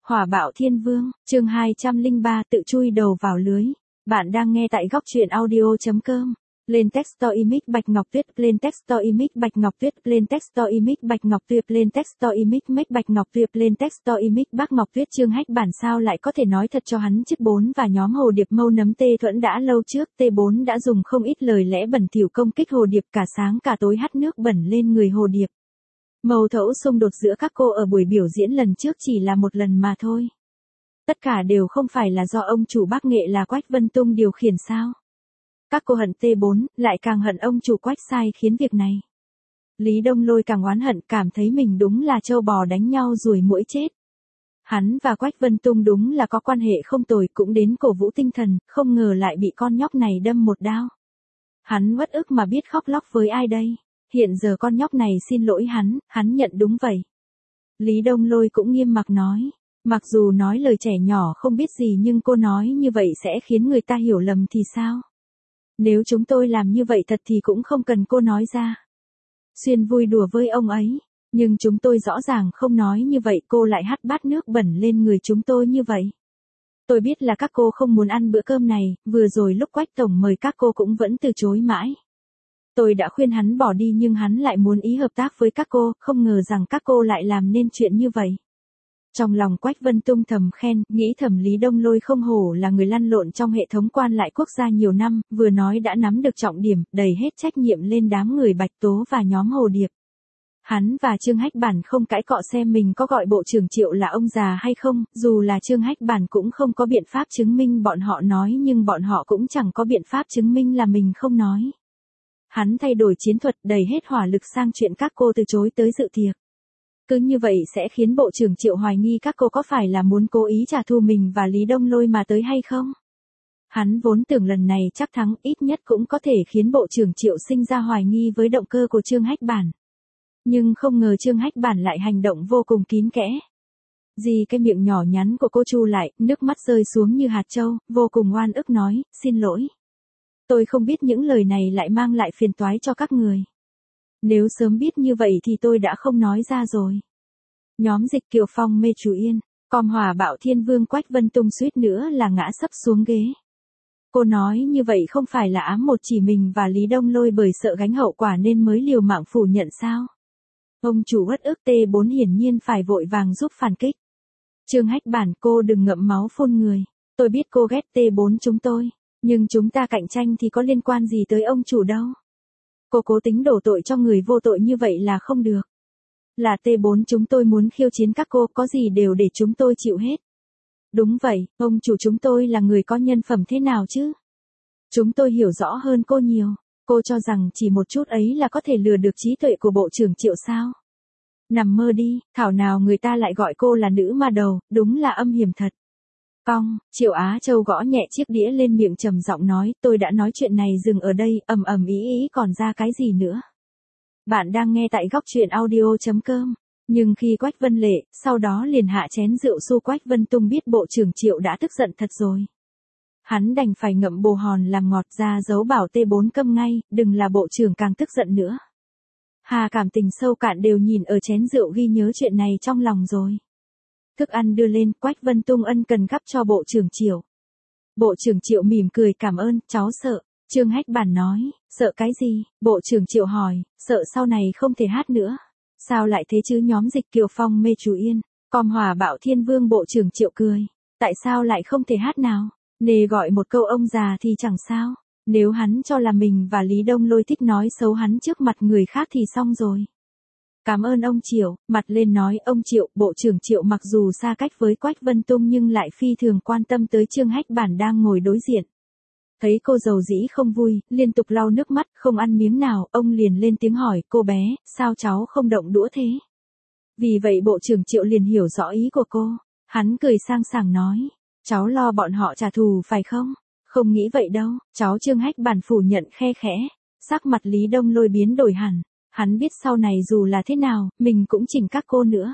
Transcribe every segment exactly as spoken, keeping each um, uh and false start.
Hỏa bạo thiên vương, chương hai trăm lẻ ba tự chui đầu vào lưới. Bạn đang nghe tại góc truyện audio.com. Lên texto image Bạch Ngọc Tuyết, lên texto image Bạch Ngọc Tuyết, lên texto image Bạch Ngọc Tuyết, lên texto image make Bạch Ngọc Tuyết, lên texto image Bác Ngọc Tuyết. Chương Hách bản sao lại có thể nói thật cho hắn chức bốn và nhóm hồ điệp mâu nấm tê thuẫn đã lâu trước. T bốn đã dùng không ít lời lẽ bẩn thỉu công kích hồ điệp, cả sáng cả tối hắt nước bẩn lên người hồ điệp. Mâu thuẫn xung đột giữa các cô ở buổi biểu diễn lần trước chỉ là một lần mà thôi. Tất cả đều không phải là do ông chủ Bác Nghệ là Quách Vân Tung điều khiển sao? Các cô hận T bốn, lại càng hận ông chủ Quách sai khiến việc này. Lý Đông Lôi càng oán hận, cảm thấy mình đúng là trâu bò đánh nhau ruồi muỗi chết. Hắn và Quách Vân Tung đúng là có quan hệ không tồi, cũng đến cổ vũ tinh thần, không ngờ lại bị con nhóc này đâm một đao. Hắn uất ức mà biết khóc lóc với ai đây? Hiện giờ con nhóc này xin lỗi hắn, hắn nhận đúng vậy. Lý Đông Lôi cũng nghiêm mặt nói. Mặc dù nói lời trẻ nhỏ không biết gì nhưng cô nói như vậy sẽ khiến người ta hiểu lầm thì sao? Nếu chúng tôi làm như vậy thật thì cũng không cần cô nói ra. Xuyên vui đùa với ông ấy. Nhưng chúng tôi rõ ràng không nói như vậy, cô lại hắt bát nước bẩn lên người chúng tôi như vậy. Tôi biết là các cô không muốn ăn bữa cơm này, vừa rồi lúc Quách Tổng mời các cô cũng vẫn từ chối mãi. Tôi đã khuyên hắn bỏ đi nhưng hắn lại muốn ý hợp tác với các cô, không ngờ rằng các cô lại làm nên chuyện như vậy. Trong lòng Quách Vân Tung thầm khen, nghĩ thầm Lý Đông Lôi không hổ là người lăn lộn trong hệ thống quan lại quốc gia nhiều năm, vừa nói đã nắm được trọng điểm, đẩy hết trách nhiệm lên đám người Bạch Tố và nhóm Hồ Điệp. Hắn và Trương Hách Bản không cãi cọ xem mình có gọi Bộ trưởng Triệu là ông già hay không, dù là Trương Hách Bản cũng không có biện pháp chứng minh bọn họ nói nhưng bọn họ cũng chẳng có biện pháp chứng minh là mình không nói. Hắn thay đổi chiến thuật, đẩy hết hỏa lực sang chuyện các cô từ chối tới dự tiệc. Cứ như vậy sẽ khiến Bộ trưởng Triệu hoài nghi các cô có phải là muốn cố ý trả thù mình và Lý Đông Lôi mà tới hay không. Hắn vốn tưởng lần này chắc thắng, ít nhất cũng có thể khiến Bộ trưởng Triệu sinh ra hoài nghi với động cơ của Trương Hách Bản. Nhưng không ngờ Trương Hách Bản lại hành động vô cùng kín kẽ. Dì cái miệng nhỏ nhắn của cô chu lại, nước mắt rơi xuống như hạt châu, vô cùng oan ức nói, xin lỗi. Tôi không biết những lời này lại mang lại phiền toái cho các người. Nếu sớm biết như vậy thì tôi đã không nói ra rồi. Nhóm Dịch Kiều Phong mê chú yên, com hỏa bạo thiên vương Quách Vân Tung suýt nữa là ngã sấp xuống ghế. Cô nói như vậy không phải là ám một chỉ mình và Lý Đông Lôi bởi sợ gánh hậu quả nên mới liều mạng phủ nhận sao? Ông chủ uất ức T bốn hiển nhiên phải vội vàng giúp phản kích. Trương Hách Bản, cô đừng ngậm máu phun người. Tôi biết cô ghét T bốn chúng tôi, nhưng chúng ta cạnh tranh thì có liên quan gì tới ông chủ đâu. Cô cố tính đổ tội cho người vô tội như vậy là không được. Là T bốn chúng tôi muốn khiêu chiến các cô, có gì đều để chúng tôi chịu hết. Đúng vậy, ông chủ chúng tôi là người có nhân phẩm thế nào chứ? Chúng tôi hiểu rõ hơn cô nhiều. Cô cho rằng chỉ một chút ấy là có thể lừa được trí tuệ của Bộ trưởng Triệu sao? Nằm mơ đi, thảo nào người ta lại gọi cô là nữ ma đầu, đúng là âm hiểm thật. Cong, Triệu Á Châu gõ nhẹ chiếc đĩa lên miệng trầm giọng nói, tôi đã nói chuyện này dừng ở đây, ầm ầm ý ý còn ra cái gì nữa. Bạn đang nghe tại góc truyện audio.com. Nhưng khi Quách Vân Lệ, sau đó liền hạ chén rượu xu Quách Vân Tung biết Bộ trưởng Triệu đã tức giận thật rồi. Hắn đành phải ngậm bồ hòn làm ngọt ra dấu bảo T bốn câm ngay, đừng là bộ trưởng càng tức giận nữa. Hà cảm tình sâu cạn đều nhìn ở chén rượu ghi nhớ chuyện này trong lòng rồi. Thức ăn đưa lên, Quách Vân Tung ân cần gắp cho Bộ trưởng Triệu. Bộ trưởng Triệu mỉm cười cảm ơn, cháu sợ. Trương Hách Bản nói, sợ cái gì? Bộ trưởng Triệu hỏi, sợ sau này không thể hát nữa. Sao lại thế chứ? Nhóm Dịch Kiều Phong mê chú yên, com hỏa bạo thiên vương. Bộ trưởng Triệu cười. Tại sao lại không thể hát nào? Nề gọi một câu ông già thì chẳng sao. Nếu hắn cho là mình và Lý Đông Lôi thích nói xấu hắn trước mặt người khác thì xong rồi. Cảm ơn ông Triệu, mặt lên nói ông Triệu. Bộ trưởng Triệu mặc dù xa cách với Quách Vân Tung nhưng lại phi thường quan tâm tới Trương Hách Bản đang ngồi đối diện. Thấy cô dầu dĩ không vui, liên tục lau nước mắt, không ăn miếng nào, ông liền lên tiếng hỏi, cô bé, sao cháu không động đũa thế? Vì vậy Bộ trưởng Triệu liền hiểu rõ ý của cô. Hắn cười sang sảng nói, cháu lo bọn họ trả thù phải không? Không nghĩ vậy đâu, cháu. Trương Hách Bản phủ nhận khe khẽ. Sắc mặt Lý Đông Lôi biến đổi hẳn. Hắn biết sau này dù là thế nào, mình cũng chỉnh các cô nữa.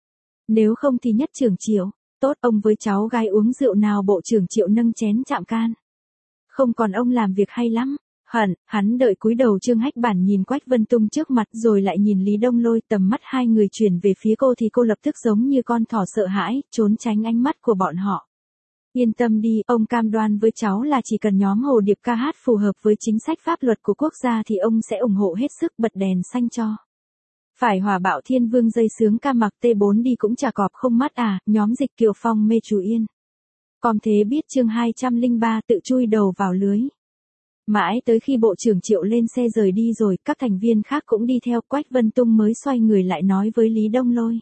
Nếu không thì nhất trưởng Triệu, tốt ông với cháu gái uống rượu nào. Bộ trưởng Triệu nâng chén chạm can. Không còn ông làm việc hay lắm. Hận, hắn đợi cúi đầu Trương Hách Bản nhìn Quách Vân Tung trước mặt rồi lại nhìn Lý Đông Lôi, tầm mắt hai người chuyển về phía cô thì cô lập tức giống như con thỏ sợ hãi, trốn tránh ánh mắt của bọn họ. Yên tâm đi, ông cam đoan với cháu là chỉ cần nhóm Hồ Điệp ca hát phù hợp với chính sách pháp luật của quốc gia thì ông sẽ ủng hộ hết sức, bật đèn xanh cho. Phải Hòa Bạo Thiên Vương dây sướng ca mặc T bốn đi cũng chả cọp không mắt à, nhóm Dịch Kiều Phong mê chú yên. Còn thế biết chương hai trăm lẻ ba tự chui đầu vào lưới. Mãi tới khi Bộ trưởng Triệu lên xe rời đi rồi, các thành viên khác cũng đi theo, Quách Vân Tung mới xoay người lại nói với Lý Đông Lôi.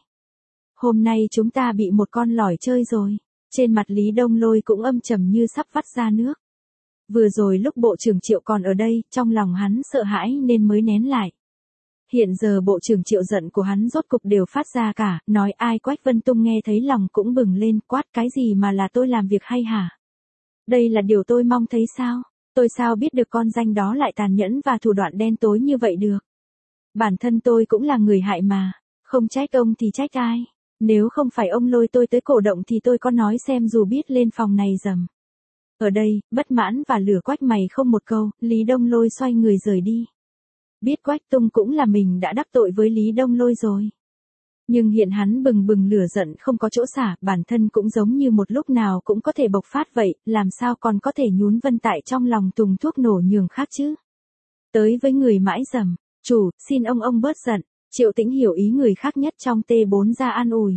Hôm nay chúng ta bị một con lỏi chơi rồi. Trên mặt Lý Đông Lôi cũng âm trầm như sắp vắt ra nước. Vừa rồi lúc Bộ trưởng Triệu còn ở đây, trong lòng hắn sợ hãi nên mới nén lại. Hiện giờ Bộ trưởng Triệu giận của hắn rốt cục đều phát ra cả, nói ai. Quách Vân Tung nghe thấy lòng cũng bừng lên, quát cái gì mà là tôi làm việc hay hả? Đây là điều tôi mong thấy sao? Tôi sao biết được con danh đó lại tàn nhẫn và thủ đoạn đen tối như vậy được? Bản thân tôi cũng là người hại mà, không trách ông thì trách ai? Nếu không phải ông lôi tôi tới cổ động thì tôi có nói xem dù biết lên phòng này dầm. Ở đây, bất mãn và lửa Quách mày không một câu, Lý Đông Lôi xoay người rời đi. Biết Quách Tung cũng là mình đã đắc tội với Lý Đông Lôi rồi. Nhưng hiện hắn bừng bừng lửa giận không có chỗ xả, bản thân cũng giống như một lúc nào cũng có thể bộc phát vậy, làm sao còn có thể nhún vân tại trong lòng tùng thuốc nổ nhường khác chứ. Tới với người mãi dầm, chủ, xin ông ông bớt giận. Triệu Tĩnh hiểu ý người khác nhất trong T bốn ra an ủi.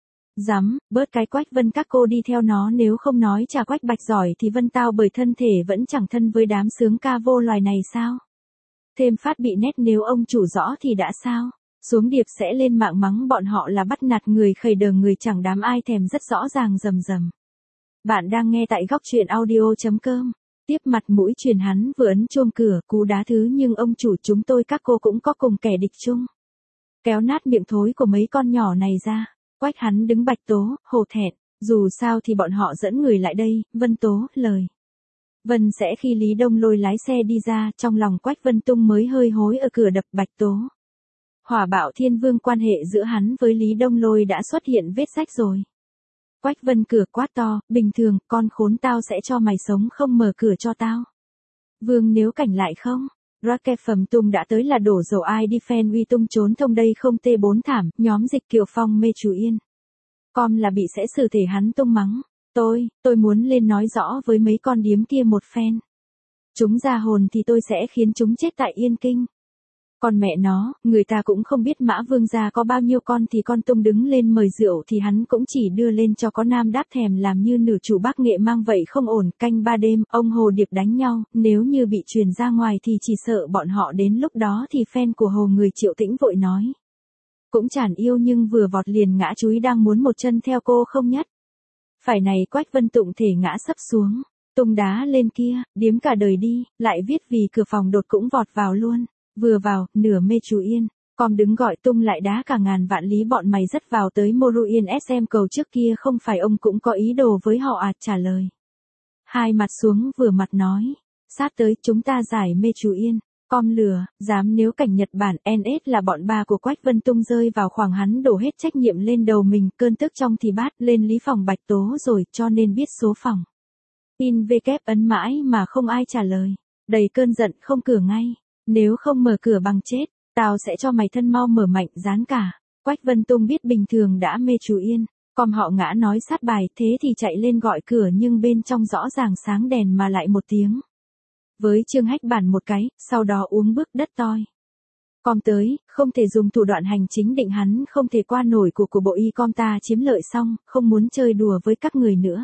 Dám, bớt cái Quách Vân các cô đi theo nó, nếu không nói chả Quách Bạch giỏi thì Vân tao bởi thân thể vẫn chẳng thân với đám sướng ca vô loài này sao? Thêm phát bị nét nếu ông chủ rõ thì đã sao? Xuống điệp sẽ lên mạng mắng bọn họ là bắt nạt người khầy đờ người chẳng đám ai thèm rất rõ ràng rầm rầm. Bạn đang nghe tại góc truyện audio.com. Tiếp mặt mũi truyền hắn vừa ấn chuông cửa, cú đá thứ nhưng ông chủ chúng tôi các cô cũng có cùng kẻ địch chung. Kéo nát miệng thối của mấy con nhỏ này ra, Quách hắn đứng bạch tố, hổ thẹn, dù sao thì bọn họ dẫn người lại đây, Vân tố, lời. Vân sẽ khi Lý Đông Lôi lái xe đi ra, trong lòng Quách Vân Tung mới hơi hối ở cửa đập bạch tố. Hỏa Bạo Thiên Vương quan hệ giữa hắn với Lý Đông Lôi đã xuất hiện vết rách rồi. Quách Vân cửa quát to, bình thường, con khốn tao sẽ cho mày sống không mở cửa cho tao. Vương nếu cảnh lại không? Rocket Phẩm Tung đã tới là đổ dầu ai đi fan uy tung trốn thông đây không T bốn thảm, nhóm Dịch Kiều Phong mê chú yên. Com là bị sẽ xử thể hắn tung mắng. Tôi, tôi muốn lên nói rõ với mấy con điếm kia một phen. Chúng ra hồn thì tôi sẽ khiến chúng chết tại Yên Kinh. Còn mẹ nó, người ta cũng không biết Mã Vương gia có bao nhiêu con thì con Tung đứng lên mời rượu thì hắn cũng chỉ đưa lên cho có nam đáp thèm làm như nữ chủ bác nghệ mang vậy không ổn. Canh ba đêm, ông Hồ Điệp đánh nhau, nếu như bị truyền ra ngoài thì chỉ sợ bọn họ đến lúc đó thì fan của Hồ người Triệu Tĩnh vội nói. Cũng chản yêu nhưng vừa vọt liền ngã chúi đang muốn một chân theo cô không nhất. Phải này Quách Vân Tụng thể ngã sấp xuống, tung đá lên kia, điếm cả đời đi, lại viết vì cửa phòng đột cũng vọt vào luôn. Vừa vào, nửa mê chú yên, com đứng gọi tung lại đá cả ngàn vạn lý bọn mày rất vào tới Moruyên ét em cầu trước kia không phải ông cũng có ý đồ với họ à, trả lời. Hai mặt xuống vừa mặt nói, sát tới chúng ta giải mê chú yên, com lừa, dám nếu cảnh Nhật Bản en ét là bọn ba của Quách Vân Tung rơi vào khoảng hắn đổ hết trách nhiệm lên đầu mình, cơn tức trong thì bát lên lý phòng bạch tố rồi cho nên biết số phòng. In V kép ấn mãi mà không ai trả lời, đầy cơn giận không cửa ngay. Nếu không mở cửa bằng chết, tao sẽ cho mày thân mau mở mạnh dán cả. Quách Vân Tung biết bình thường đã mê chú yên, com họ ngã nói sát bài thế thì chạy lên gọi cửa nhưng bên trong rõ ràng sáng đèn mà lại một tiếng. Với Trương Hách Bản một cái, sau đó uống bước đất toi. Com tới, không thể dùng thủ đoạn hành chính định hắn không thể qua nổi của của bộ y com ta chiếm lợi xong, không muốn chơi đùa với các người nữa.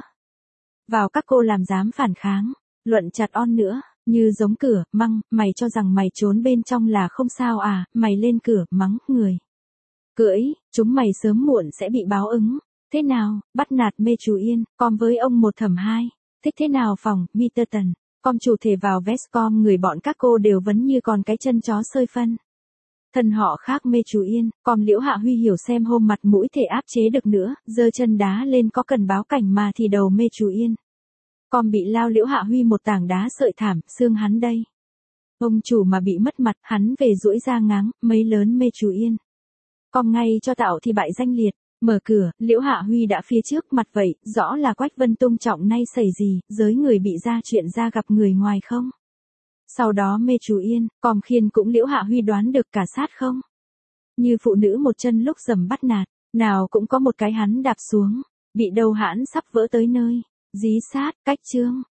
Vào các cô làm dám phản kháng, luận chặt on nữa. Như giống cửa, măng, mày cho rằng mày trốn bên trong là không sao à, mày lên cửa, mắng, người. Cưỡi, chúng mày sớm muộn sẽ bị báo ứng. Thế nào, bắt nạt mê chú yên, com với ông một thẩm hai. Thích thế nào phòng, Mitterton, com chủ thể vào Vestcom người bọn các cô đều vấn như còn cái chân chó sơi phân. Thân họ khác mê chú yên, com Liễu Hạ Huy hiểu xem hôm mặt mũi thể áp chế được nữa, giơ chân đá lên có cần báo cảnh mà thì đầu mê chú yên. Com bị lao Liễu Hạ Huy một tảng đá sợi thảm, xương hắn đây. Ông chủ mà bị mất mặt, hắn về duỗi ra ngáng, mấy lớn mê chú yên. Com ngay cho tạo thì bại danh liệt, mở cửa, Liễu Hạ Huy đã phía trước mặt vậy, rõ là Quách Vân Tung trọng nay xảy gì, giới người bị ra chuyện ra gặp người ngoài không? Sau đó mê chú yên, còm khiên cũng Liễu Hạ Huy đoán được cả sát không? Như phụ nữ một chân lúc dầm bắt nạt, nào cũng có một cái hắn đạp xuống, bị đầu hãn sắp vỡ tới nơi. Dí sát, cách chương.